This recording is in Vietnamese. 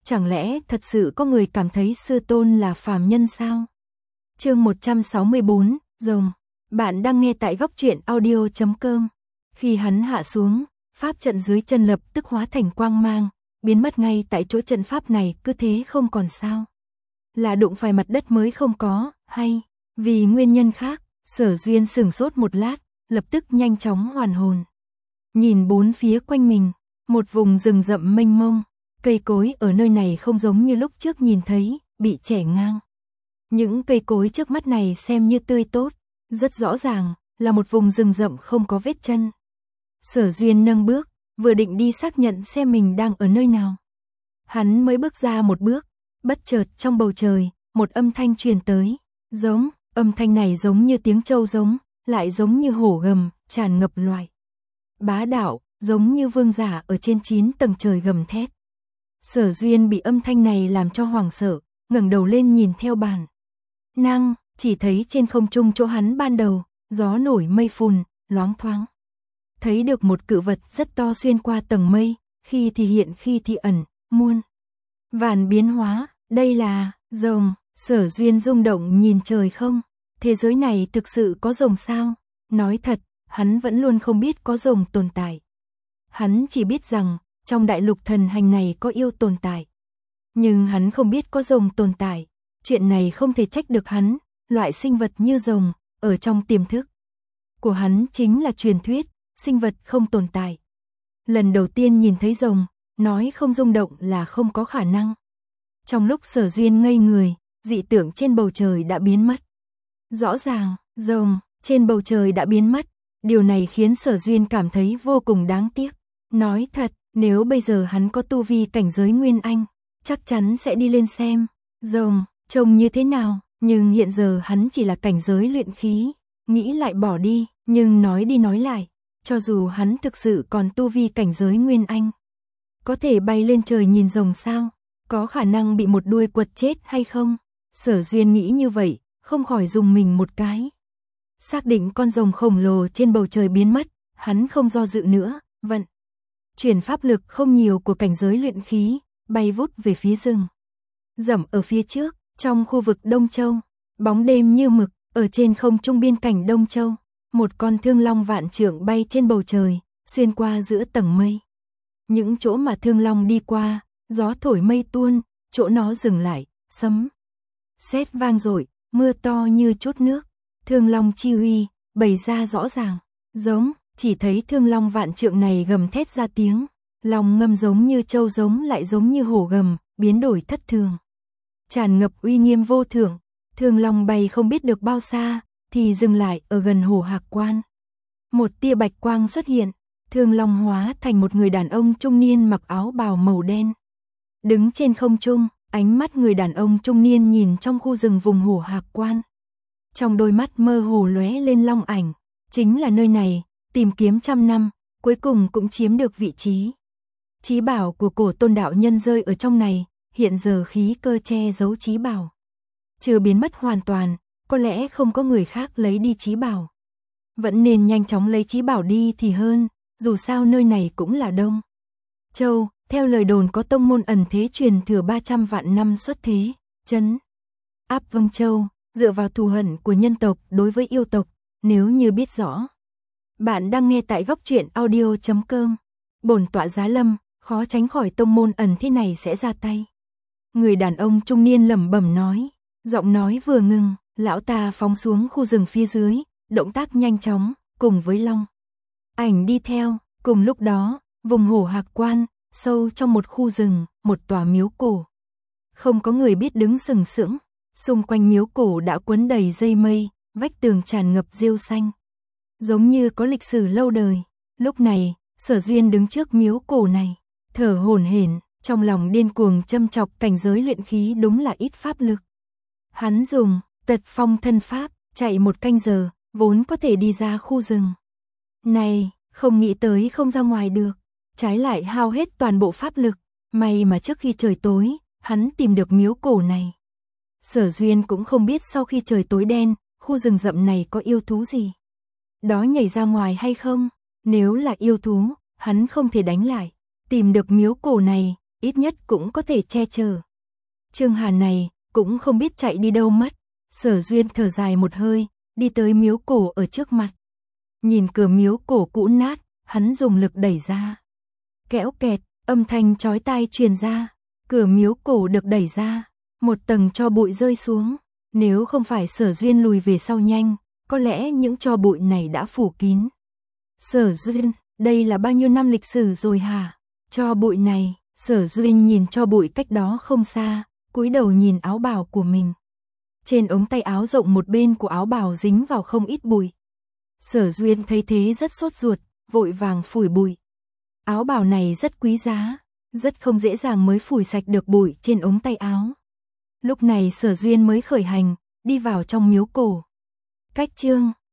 Chẳng lẽ thật sự có người cảm thấy sư tôn là phàm nhân sao? Chương 164, rồng. Bạn đang nghe tại góc truyện audio.com. Khi hắn hạ xuống, pháp trận dưới chân lập tức hóa thành quang mang, biến mất ngay tại chỗ trận pháp này cứ thế không còn sao. Là đụng phải mặt đất mới không có, hay vì nguyên nhân khác? Sở Duyên sửng sốt một lát, lập tức nhanh chóng hoàn hồn. Nhìn bốn phía quanh mình, một vùng rừng rậm mênh mông, cây cối ở nơi này không giống như lúc trước nhìn thấy, bị chẻ ngang. Những cây cối trước mắt này xem như tươi tốt, rất rõ ràng là một vùng rừng rậm không có vết chân. Sở Duyên nâng bước, vừa định đi xác nhận xem mình đang ở nơi nào. Hắn mới bước ra một bước, bất chợt trong bầu trời, một âm thanh truyền tới, giống, âm thanh này giống như tiếng trâu giống, lại giống như hổ gầm, tràn ngập loại bá đạo, giống như vương giả ở trên 9 tầng trời gầm thét. Sở Duyên bị âm thanh này làm cho hoảng sợ, ngẩng đầu lên nhìn theo bản năng, chỉ thấy trên không trung chỗ hắn ban đầu, gió nổi mây phùn, loáng thoáng. Thấy được một cự vật rất to xuyên qua tầng mây, khi thì hiện khi thì ẩn, muôn vàn biến hóa, đây là rồng. Sở Duyên rung động nhìn trời không, thế giới này thực sự có rồng sao? Nói thật, hắn vẫn luôn không biết có rồng tồn tại. Hắn chỉ biết rằng, trong đại lục thần hành này có yêu tồn tại. Nhưng hắn không biết có rồng tồn tại, chuyện này không thể trách được hắn, loại sinh vật như rồng, ở trong tiềm thức của hắn chính là truyền thuyết, sinh vật không tồn tại. Lần đầu tiên nhìn thấy rồng, nói không rung động là không có khả năng. Trong lúc Sở Duyên ngây người, dị tượng trên bầu trời đã biến mất. Rõ ràng, rồng trên bầu trời đã biến mất, điều này khiến Sở Duyên cảm thấy vô cùng đáng tiếc. Nói thật, nếu bây giờ hắn có tu vi cảnh giới Nguyên Anh, chắc chắn sẽ đi lên xem rồng trông như thế nào, nhưng hiện giờ hắn chỉ là cảnh giới luyện khí, nghĩ lại bỏ đi, nhưng nói đi nói lại, cho dù hắn thực sự còn tu vi cảnh giới Nguyên Anh, có thể bay lên trời nhìn rồng sao? Có khả năng bị một đuôi quật chết hay không? Sở Duyên nghĩ như vậy, không khỏi dùng mình một cái. Xác định con rồng khổng lồ trên bầu trời biến mất, hắn không do dự nữa, vận chuyển pháp lực không nhiều của cảnh giới luyện khí, bay vút về phía rừng rậm ở phía trước, trong khu vực Đông Châu, bóng đêm như mực, ở trên không trung biên cảnh Đông Châu, một con thương long vạn trượng bay trên bầu trời, xuyên qua giữa tầng mây. Những chỗ mà thương long đi qua, gió thổi mây tuôn, chỗ nó dừng lại, sấm sét vang dội, mưa to như chút nước. Thương long chi uy bày ra rõ ràng, giống, chỉ thấy thương long vạn trượng này gầm thét ra tiếng, long ngâm giống như trâu giống lại giống như hổ gầm, biến đổi thất thường, tràn ngập uy nghiêm vô thượng. Thương long bay không biết được bao xa, thì dừng lại ở gần Hổ Hạc Quan. Một tia bạch quang xuất hiện, thương long hóa thành một người đàn ông trung niên mặc áo bào màu đen. Đứng trên không trung, ánh mắt người đàn ông trung niên nhìn trong khu rừng vùng Hổ Hạc Quan. Trong đôi mắt mơ hồ lóe lên long ảnh, chính là nơi này, tìm kiếm trăm năm, cuối cùng cũng chiếm được vị trí. Chí bảo của cổ tôn đạo nhân rơi ở trong này, hiện giờ khí cơ che giấu chí bảo chưa biến mất hoàn toàn, có lẽ không có người khác lấy đi chí bảo. Vẫn nên nhanh chóng lấy chí bảo đi thì hơn, dù sao nơi này cũng là Đông Châu, theo lời đồn có tông môn ẩn thế truyền thừa 300 vạn năm xuất thế, trấn áp Vân Châu, dựa vào thù hận của nhân tộc đối với yêu tộc, nếu như biết rõ. Bạn đang nghe tại góc truyện audio.com. Bổn tọa Giá Lâm, khó tránh khỏi tông môn ẩn thế này sẽ ra tay. Người đàn ông trung niên lẩm bẩm nói, giọng nói vừa ngừng, lão ta phóng xuống khu rừng phía dưới, động tác nhanh chóng, cùng với long ảnh đi theo. Cùng lúc đó, vùng Hổ Hạc Quan, sâu trong một khu rừng, một tòa miếu cổ. Không có người biết đứng sừng sững, xung quanh miếu cổ đã quấn đầy dây mây, vách tường tràn ngập rêu xanh, giống như có lịch sử lâu đời. Lúc này, Sở Duyên đứng trước miếu cổ này, thở hổn hển, trong lòng điên cuồng châm chọc cảnh giới luyện khí đúng là ít pháp lực. Hắn dùng Tật Phong thân pháp, chạy một canh giờ, vốn có thể đi ra khu rừng này, không nghĩ tới không ra ngoài được, trái lại hao hết toàn bộ pháp lực. May mà trước khi trời tối, hắn tìm được miếu cổ này. Sở Duyên cũng không biết sau khi trời tối đen, khu rừng rậm này có yêu thú gì đó nhảy ra ngoài hay không. Nếu là yêu thú, hắn không thể đánh lại. Tìm được miếu cổ này, ít nhất cũng có thể che chở. Trương Hàn này cũng không biết chạy đi đâu mất. Sở Duyên thở dài một hơi, đi tới miếu cổ ở trước mặt. Nhìn cửa miếu cổ cũ nát, hắn dùng lực đẩy ra. Kéo kẹt, âm thanh chói tai truyền ra. Cửa miếu cổ được đẩy ra, một tầng tro bụi rơi xuống. Nếu không phải Sở Duyên lùi về sau nhanh, có lẽ những tro bụi này đã phủ kín. Sở Duyên, đây là bao nhiêu năm lịch sử rồi hả? Tro bụi này, Sở Duyên nhìn tro bụi cách đó không xa, cúi đầu nhìn áo bào của mình. Trên ống tay áo rộng một bên của áo bào dính vào không ít bụi. Sở Duyên thấy thế rất sốt ruột, vội vàng phủi bụi. Áo bào này rất quý giá, rất không dễ dàng mới phủi sạch được bụi trên ống tay áo. Lúc này Sở Duyên mới khởi hành, đi vào trong miếu cổ. Cách chương